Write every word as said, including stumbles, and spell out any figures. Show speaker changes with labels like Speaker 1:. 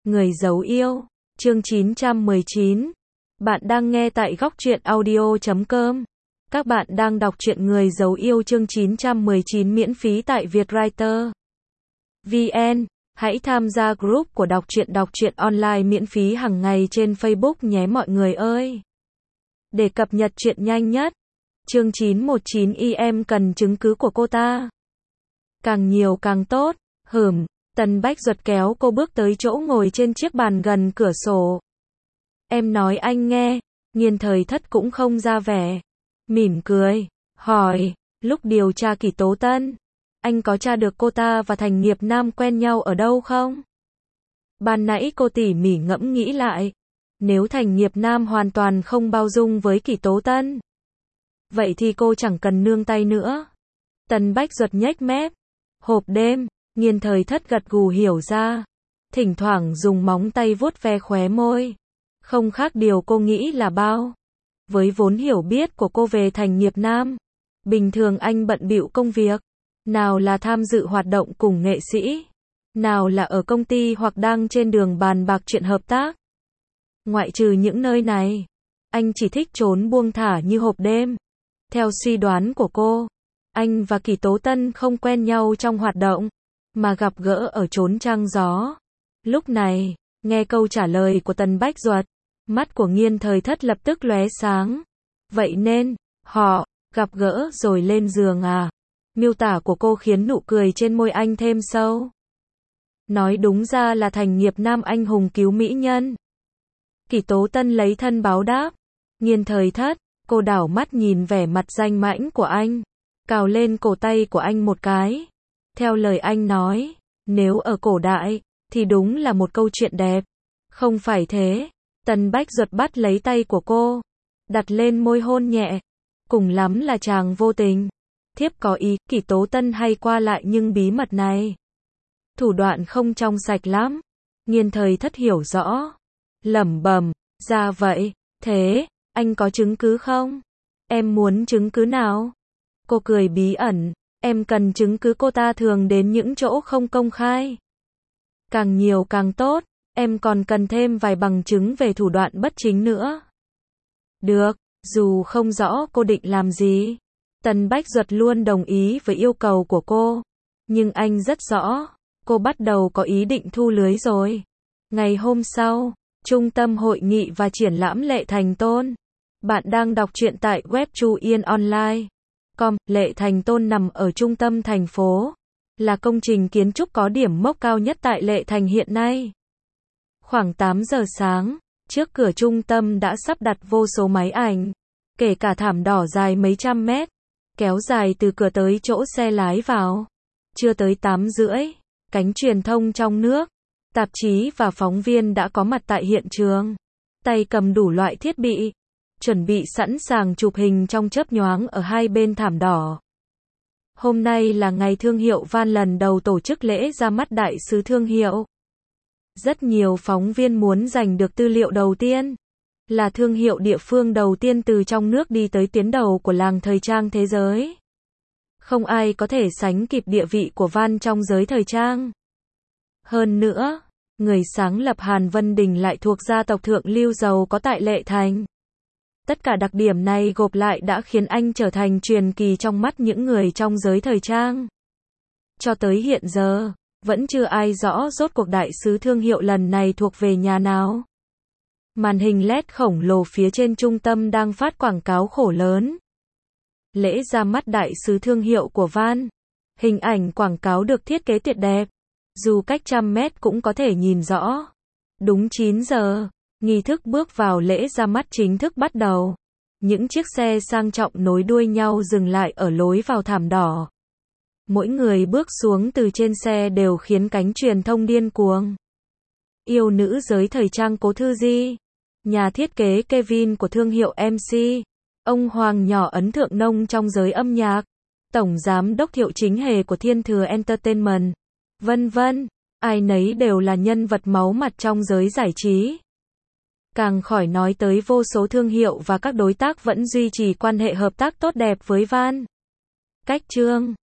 Speaker 1: Người giấu yêu, chương chín trăm mười chín. Bạn đang nghe tại góc truyện audio chấm com. Các bạn đang đọc truyện Người giấu yêu chương chín trăm mười chín miễn phí tại Vietwriter vê en. Hãy tham gia group của đọc truyện đọc truyện online miễn phí hàng ngày trên Facebook nhé mọi người ơi. Để cập nhật truyện nhanh nhất. Chương chín trăm mười chín y em cần chứng cứ của cô ta. Càng nhiều càng tốt. Hửm. Tần Bách Duật kéo cô bước tới chỗ ngồi trên chiếc bàn gần cửa sổ. Em nói anh nghe. Nghiên Thời Thất cũng không ra vẻ. Mỉm cười. Hỏi. Lúc điều tra Kỷ Tố Tân, anh có tra được cô ta và Thành Nghiệp Nam quen nhau ở đâu không? Ban nãy cô tỉ mỉ ngẫm nghĩ lại. Nếu Thành Nghiệp Nam hoàn toàn không bao dung với Kỷ Tố Tân, vậy thì cô chẳng cần nương tay nữa. Tần Bách Duật nhếch mép. Hộp đêm. Nghiên Thời Thất gật gù hiểu ra. Thỉnh thoảng dùng móng tay vuốt ve khóe môi. Không khác điều cô nghĩ là bao. Với vốn hiểu biết của cô về Thành Nghiệp Nam, bình thường anh bận bịu công việc. Nào là tham dự hoạt động cùng nghệ sĩ, nào là ở công ty hoặc đang trên đường bàn bạc chuyện hợp tác. Ngoại trừ những nơi này, anh chỉ thích trốn buông thả như hộp đêm. Theo suy đoán của cô, anh và Kỷ Tố Tân không quen nhau trong hoạt động, mà gặp gỡ ở chốn trăng gió. Lúc này, nghe câu trả lời của Tần Bách Duật, mắt của Nghiên Thời Thất lập tức lóe sáng. Vậy nên, họ gặp gỡ rồi lên giường à? Miêu tả của cô khiến nụ cười trên môi anh thêm sâu. Nói đúng ra là Thành Nghiệp Nam anh hùng cứu mỹ nhân. Kỷ Tố Tân lấy thân báo đáp. Nghiên Thời Thất, cô đảo mắt nhìn vẻ mặt danh mãnh của anh, cào lên cổ tay của anh một cái. Theo lời anh nói, nếu ở cổ đại, thì đúng là một câu chuyện đẹp. Không phải thế. Tần Bách Duật bắt lấy tay của cô, đặt lên môi hôn nhẹ. Cùng lắm là chàng vô tình. Thiếp có ý, Kỷ Tố Tân hay qua lại nhưng bí mật này, thủ đoạn không trong sạch lắm. Nghiên Thời Thất hiểu rõ. Lẩm bẩm, ra vậy, thế, anh có chứng cứ không? Em muốn chứng cứ nào? Cô cười bí ẩn. Em cần chứng cứ cô ta thường đến những chỗ không công khai. Càng nhiều càng tốt, em còn cần thêm vài bằng chứng về thủ đoạn bất chính nữa. Được, dù không rõ cô định làm gì. Tần Bách Duật luôn đồng ý với yêu cầu của cô. Nhưng anh rất rõ, cô bắt đầu có ý định thu lưới rồi. Ngày hôm sau, Trung tâm Hội nghị và Triển lãm Lệ Thành Tôn. Bạn đang đọc truyện tại web Chu Yên Online. Com. Lệ Thành Tôn nằm ở trung tâm thành phố, là công trình kiến trúc có điểm mốc cao nhất tại Lệ Thành hiện nay. Khoảng tám giờ sáng, trước cửa trung tâm đã sắp đặt vô số máy ảnh, kể cả thảm đỏ dài mấy trăm mét, kéo dài từ cửa tới chỗ xe lái vào. Chưa tới tám rưỡi, cánh truyền thông trong nước, tạp chí và phóng viên đã có mặt tại hiện trường, tay cầm đủ loại thiết bị, chuẩn bị sẵn sàng chụp hình trong chớp nhoáng ở hai bên thảm đỏ. Hôm nay là ngày thương hiệu Van lần đầu tổ chức lễ ra mắt đại sứ thương hiệu. Rất nhiều phóng viên muốn giành được tư liệu đầu tiên, là thương hiệu địa phương đầu tiên từ trong nước đi tới tuyến đầu của làng thời trang thế giới. Không ai có thể sánh kịp địa vị của Van trong giới thời trang. Hơn nữa, người sáng lập Hàn Vân Đình lại thuộc gia tộc thượng lưu giàu có tại Lệ Thành. Tất cả đặc điểm này gộp lại đã khiến anh trở thành truyền kỳ trong mắt những người trong giới thời trang. Cho tới hiện giờ, vẫn chưa ai rõ rốt cuộc đại sứ thương hiệu lần này thuộc về nhà nào. Màn hình led khổng lồ phía trên trung tâm đang phát quảng cáo khổ lớn. Lễ ra mắt đại sứ thương hiệu của Van. Hình ảnh quảng cáo được thiết kế tuyệt đẹp. Dù cách trăm mét cũng có thể nhìn rõ. Đúng chín giờ, nghi thức bước vào lễ ra mắt chính thức bắt đầu. Những chiếc xe sang trọng nối đuôi nhau dừng lại ở lối vào thảm đỏ. Mỗi người bước xuống từ trên xe đều khiến cánh truyền thông điên cuồng. Yêu nữ giới thời trang Cố Thư Di, nhà thiết kế Kevin của thương hiệu em xê, ông Hoàng nhỏ ấn thượng nông trong giới âm nhạc, tổng giám đốc Thiệu Chính Hề của Thiên Thừa Entertainment, vân vân, ai nấy đều là nhân vật máu mặt trong giới giải trí. Càng khỏi nói tới vô số thương hiệu và các đối tác vẫn duy trì quan hệ hợp tác tốt đẹp với Van. Cách chương